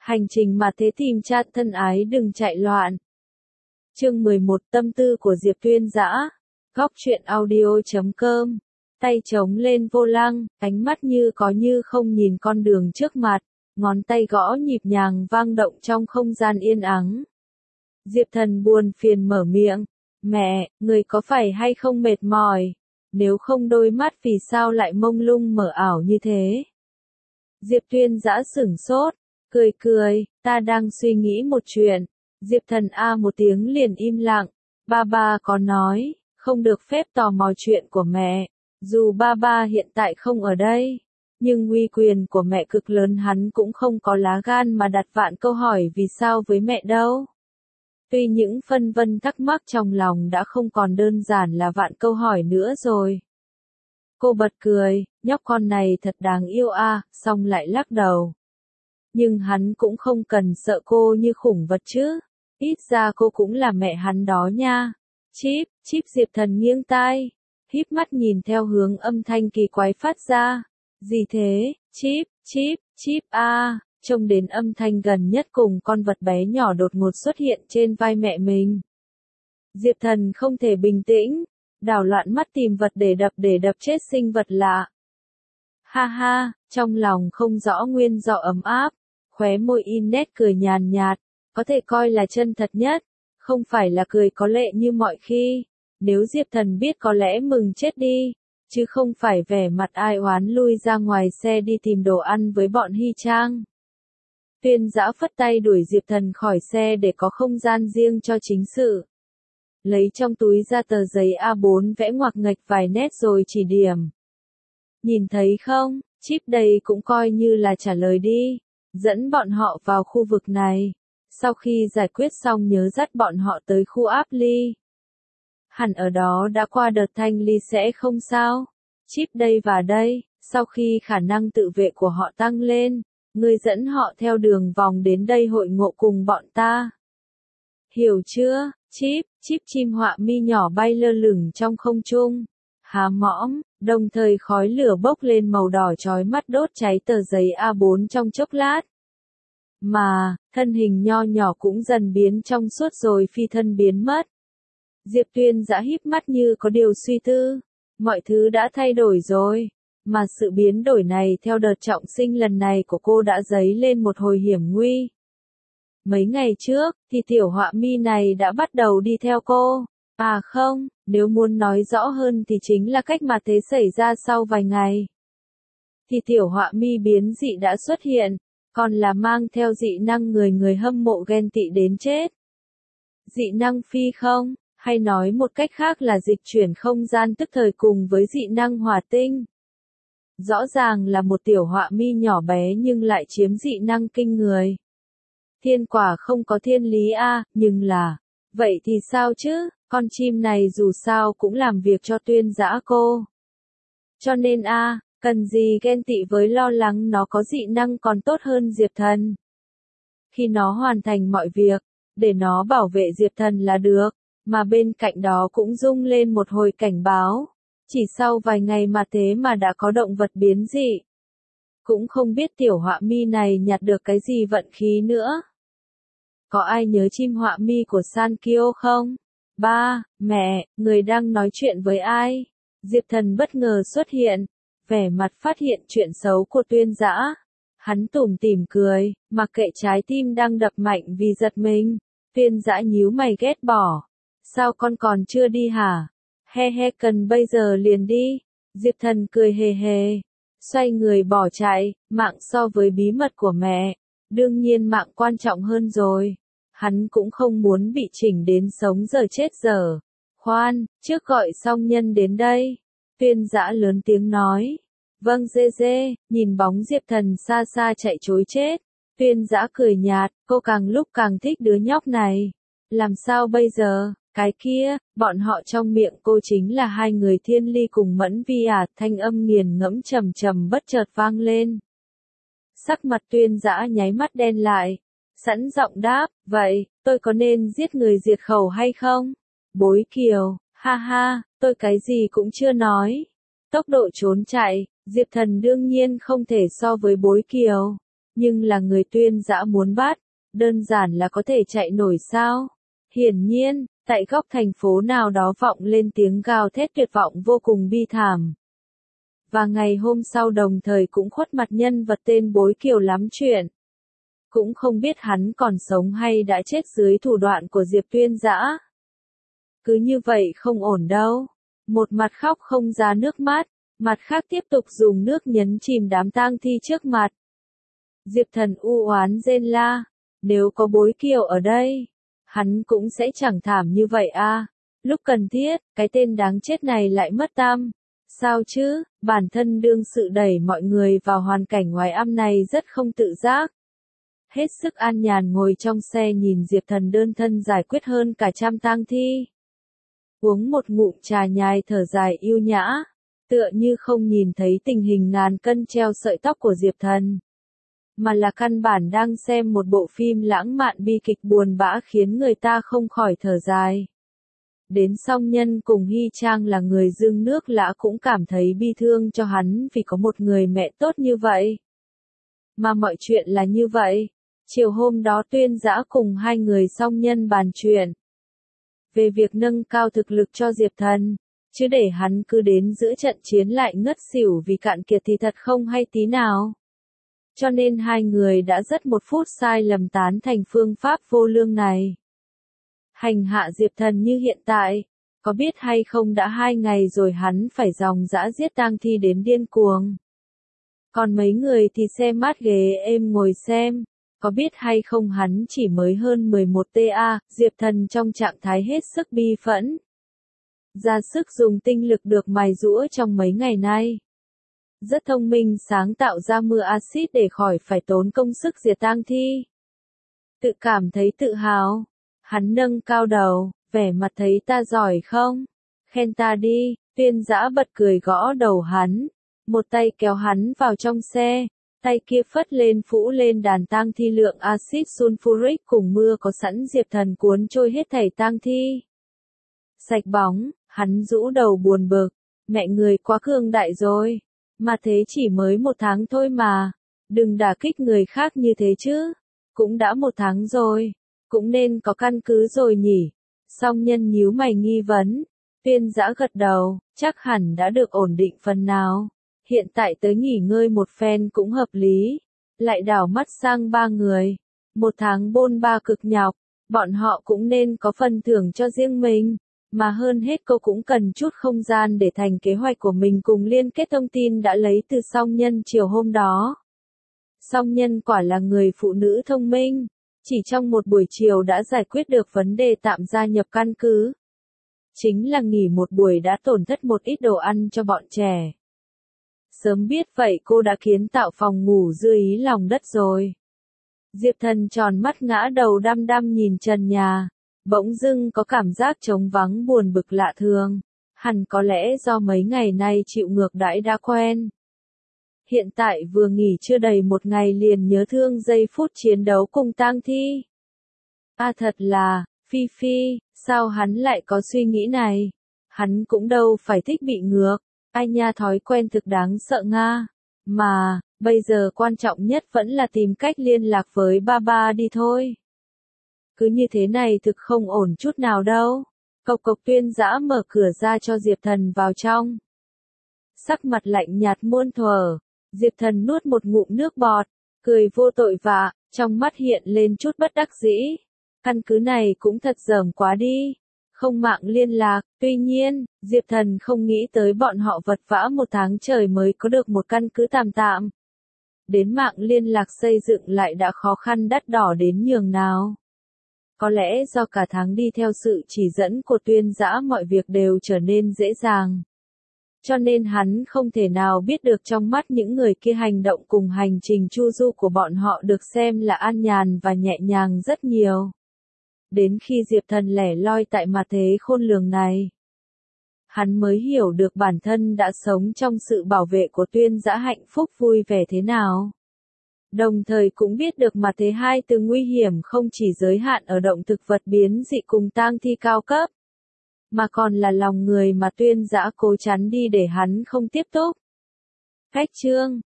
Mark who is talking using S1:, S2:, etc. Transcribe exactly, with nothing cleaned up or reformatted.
S1: Hành trình mà thế tìm cha thân ái đừng chạy loạn. Chương mười một Tâm tư của Diệp Tuyên Dã. Góc truyện audio chấm com. Tay chống lên vô lăng, ánh mắt như có như không nhìn con đường trước mặt, ngón tay gõ nhịp nhàng vang động trong không gian yên ắng. Diệp Thần buồn phiền mở miệng, mẹ, người có phải hay không mệt mỏi? Nếu không đôi mắt vì sao lại mông lung mờ ảo như thế? Diệp Tuyên Dã sửng sốt, cười cười, ta đang suy nghĩ một chuyện. Diệp Thần a một tiếng liền im lặng, ba ba có nói, không được phép tò mò chuyện của mẹ, dù ba ba hiện tại không ở đây, nhưng uy quyền của mẹ cực lớn hắn cũng không có lá gan mà đặt vạn câu hỏi vì sao với mẹ đâu. Tuy những phân vân thắc mắc trong lòng đã không còn đơn giản là vạn câu hỏi nữa rồi. Cô bật cười, nhóc con này thật đáng yêu a, xong lại lắc đầu. Nhưng hắn cũng không cần sợ cô như khủng vật chứ, ít ra cô cũng là mẹ hắn đó nha. Chíp, chíp Diệp Thần nghiêng tai, híp mắt nhìn theo hướng âm thanh kỳ quái phát ra. Gì thế, chíp, chíp, chíp a, trông đến âm thanh gần nhất cùng con vật bé nhỏ đột ngột xuất hiện trên vai mẹ mình. Diệp Thần không thể bình tĩnh, đảo loạn mắt tìm vật để đập để đập chết sinh vật lạ. Ha ha, trong lòng không rõ nguyên do ấm áp, khóe môi in nét cười nhàn nhạt, có thể coi là chân thật nhất, không phải là cười có lệ như mọi khi. Nếu Diệp Thần biết có lẽ mừng chết đi, chứ không phải vẻ mặt ai oán lui ra ngoài xe đi tìm đồ ăn với bọn Hy Trang. Tuyên Dã phất tay đuổi Diệp Thần khỏi xe để có không gian riêng cho chính sự. Lấy trong túi ra tờ giấy A bốn vẽ ngoặc nghệch vài nét rồi chỉ điểm. Nhìn thấy không, chip đây cũng coi như là trả lời đi. Dẫn bọn họ vào khu vực này. Sau khi giải quyết xong nhớ dắt bọn họ tới khu áp ly. Hẳn ở đó đã qua đợt thanh ly sẽ không sao. Chip đây và đây, sau khi khả năng tự vệ của họ tăng lên, ngươi dẫn họ theo đường vòng đến đây hội ngộ cùng bọn ta. Hiểu chưa, chip, chip chim họa mi nhỏ bay lơ lửng trong không trung. Há mõm, đồng thời khói lửa bốc lên màu đỏ chói mắt đốt cháy tờ giấy A bốn trong chốc lát. Mà, thân hình nho nhỏ cũng dần biến trong suốt rồi phi thân biến mất. Diệp Tuyên Dã híp mắt như có điều suy tư. Mọi thứ đã thay đổi rồi. Mà sự biến đổi này theo đợt trọng sinh lần này của cô đã dấy lên một hồi hiểm nguy. Mấy ngày trước, thì tiểu họa mi này đã bắt đầu đi theo cô. À không, nếu muốn nói rõ hơn thì chính là cách mà thế xảy ra sau vài ngày. Thì tiểu họa mi biến dị đã xuất hiện, còn là mang theo dị năng người người hâm mộ ghen tị đến chết. Dị năng phi không, hay nói một cách khác là dịch chuyển không gian tức thời cùng với dị năng hỏa tinh. Rõ ràng là một tiểu họa mi nhỏ bé nhưng lại chiếm dị năng kinh người. Thiên quả không có thiên lý a, à, nhưng là, vậy thì sao chứ, con chim này dù sao cũng làm việc cho Tuyên Dã cô. Cho nên a, à, cần gì ghen tị với lo lắng nó có dị năng còn tốt hơn Diệp Thần. Khi nó hoàn thành mọi việc, để nó bảo vệ Diệp Thần là được, mà bên cạnh đó cũng rung lên một hồi cảnh báo. Chỉ sau vài ngày mà thế mà đã có động vật biến dị. Cũng không biết tiểu họa mi này nhặt được cái gì vận khí nữa. Có ai nhớ chim họa mi của Sankyo không? Ba, mẹ, người đang nói chuyện với ai? Diệp Thần bất ngờ xuất hiện, vẻ mặt phát hiện chuyện xấu của Tuyên Dã. Hắn tủm tỉm cười, mặc kệ trái tim đang đập mạnh vì giật mình. Tuyên Dã nhíu mày ghét bỏ. Sao con còn chưa đi hả? He he, cần bây giờ liền đi. Diệp Thần cười hề hề, xoay người bỏ chạy. Mạng so với bí mật của mẹ, đương nhiên mạng quan trọng hơn rồi. Hắn cũng không muốn bị chỉnh đến sống giờ chết giờ. Khoan, trước gọi song nhân đến đây. Tuyên Dã lớn tiếng nói. Vâng dê dê, nhìn bóng Diệp Thần xa xa chạy trối chết. Tuyên Dã cười nhạt, cô càng lúc càng thích đứa nhóc này. Làm sao bây giờ? Cái kia, bọn họ trong miệng cô chính là hai người Thiên Ly cùng Mẫn Vi à, thanh âm nghiền ngẫm trầm trầm bất chợt vang lên. Sắc mặt Tuyên Dã nháy mắt đen lại, sẵn giọng đáp, vậy, tôi có nên giết người diệt khẩu hay không? Bối Kiều, ha ha, tôi cái gì cũng chưa nói. Tốc độ trốn chạy, Diệp Thần đương nhiên không thể so với Bối Kiều. Nhưng là người Tuyên Dã muốn bắt, đơn giản là có thể chạy nổi sao? Hiển nhiên, tại góc thành phố nào đó vọng lên tiếng gào thét tuyệt vọng vô cùng bi thảm. Và ngày hôm sau đồng thời cũng khuất mặt nhân vật tên Bối Kiều lắm chuyện. Cũng không biết hắn còn sống hay đã chết dưới thủ đoạn của Diệp Tuyên Dã. Cứ như vậy không ổn đâu. Một mặt khóc không ra nước mắt, mặt khác tiếp tục dùng nước nhấn chìm đám tang thi trước mặt. Diệp Thần u oán rên la, nếu có Bối Kiều ở đây, hắn cũng sẽ chẳng thảm như vậy a. Lúc cần thiết, cái tên đáng chết này lại mất tăm. Sao chứ, bản thân đương sự đẩy mọi người vào hoàn cảnh ngoài âm này rất không tự giác. Hết sức an nhàn ngồi trong xe nhìn Diệp Thần đơn thân giải quyết hơn cả trăm tang thi. Uống một ngụm trà nhai thở dài yêu nhã, tựa như không nhìn thấy tình hình ngàn cân treo sợi tóc của Diệp Thần. Mà là căn bản đang xem một bộ phim lãng mạn bi kịch buồn bã khiến người ta không khỏi thở dài. Đến Song Nhân cùng Hy Trang là người Dương Nước Lã cũng cảm thấy bi thương cho hắn vì có một người mẹ tốt như vậy. Mà mọi chuyện là như vậy. Chiều hôm đó Tuyên Dã cùng hai người Song Nhân bàn chuyện về việc nâng cao thực lực cho Diệp Thần, chứ để hắn cứ đến giữa trận chiến lại ngất xỉu vì cạn kiệt thì thật không hay tí nào. Cho nên hai người đã rất một phút sai lầm tán thành phương pháp vô lương này. Hành hạ Diệp Thần như hiện tại, có biết hay không đã hai ngày rồi hắn phải dòng dã giết tang thi đến điên cuồng. Còn mấy người thì xe mát ghế êm ngồi xem, có biết hay không hắn chỉ mới hơn mười một tuổi, Diệp Thần trong trạng thái hết sức bi phẫn. Ra sức dùng tinh lực được mài giũa trong mấy ngày nay. Rất thông minh sáng tạo ra mưa axit để khỏi phải tốn công sức diệt tang thi. Tự cảm thấy tự hào. Hắn nâng cao đầu, vẻ mặt thấy ta giỏi không? Khen ta đi. Tuyên Dã bật cười gõ đầu hắn. Một tay kéo hắn vào trong xe. Tay kia phất lên phủ lên đàn tang thi lượng axit sulfuric cùng mưa có sẵn Diệp Thần cuốn trôi hết thảy tang thi. Sạch bóng, hắn rũ đầu buồn bực. Mẹ người quá cương đại rồi. Mà thế chỉ mới một tháng thôi mà. Đừng đả kích người khác như thế chứ. Cũng đã một tháng rồi. Cũng nên có căn cứ rồi nhỉ. Song Nhân nhíu mày nghi vấn. Tuyên Dã gật đầu, chắc hẳn đã được ổn định phần nào. Hiện tại tới nghỉ ngơi một phen cũng hợp lý. Lại đảo mắt sang ba người. Một tháng bôn ba cực nhọc. Bọn họ cũng nên có phần thưởng cho riêng mình. Mà hơn hết cô cũng cần chút không gian để thành kế hoạch của mình cùng liên kết thông tin đã lấy từ Song Nhân chiều hôm đó. Song Nhân quả là người phụ nữ thông minh. Chỉ trong một buổi chiều đã giải quyết được vấn đề tạm gia nhập căn cứ. Chính là nghỉ một buổi đã tổn thất một ít đồ ăn cho bọn trẻ. Sớm biết vậy cô đã kiến tạo phòng ngủ dưới ý lòng đất rồi. Diệp Thần tròn mắt ngã đầu đăm đăm nhìn trần nhà. Bỗng dưng có cảm giác trống vắng buồn bực lạ thường. Hẳn có lẽ do mấy ngày nay chịu ngược đãi đã quen. Hiện tại vừa nghỉ chưa đầy một ngày liền nhớ thương giây phút chiến đấu cùng tang thi. À thật là, Phi Phi, sao hắn lại có suy nghĩ này? Hắn cũng đâu phải thích bị ngược. Ai nha thói quen thực đáng sợ nga. Mà, bây giờ quan trọng nhất vẫn là tìm cách liên lạc với ba ba đi thôi. Cứ như thế này thực không ổn chút nào đâu. Cộc cộc. Tuyên Dã mở cửa ra cho Diệp Thần vào trong. Sắc mặt lạnh nhạt muôn thuở. Diệp Thần nuốt một ngụm nước bọt, cười vô tội vạ, trong mắt hiện lên chút bất đắc dĩ. Căn cứ này cũng thật dởm quá đi. Không mạng liên lạc, tuy nhiên, Diệp Thần không nghĩ tới bọn họ vật vã một tháng trời mới có được một căn cứ tạm tạm. Đến mạng liên lạc xây dựng lại đã khó khăn đắt đỏ đến nhường nào. Có lẽ do cả tháng đi theo sự chỉ dẫn của Tuyên Dã mọi việc đều trở nên dễ dàng. Cho nên hắn không thể nào biết được trong mắt những người kia hành động cùng hành trình chu du của bọn họ được xem là an nhàn và nhẹ nhàng rất nhiều. Đến khi Diệp Thần lẻ loi tại mặt thế khôn lường này, hắn mới hiểu được bản thân đã sống trong sự bảo vệ của Tuyên Dã hạnh phúc vui vẻ thế nào. Đồng thời cũng biết được mặt thế hai từ nguy hiểm không chỉ giới hạn ở động thực vật biến dị cùng tang thi cao cấp, mà còn là lòng người mà Tuyên Dã cố chắn đi để hắn không tiếp tục. Cách chương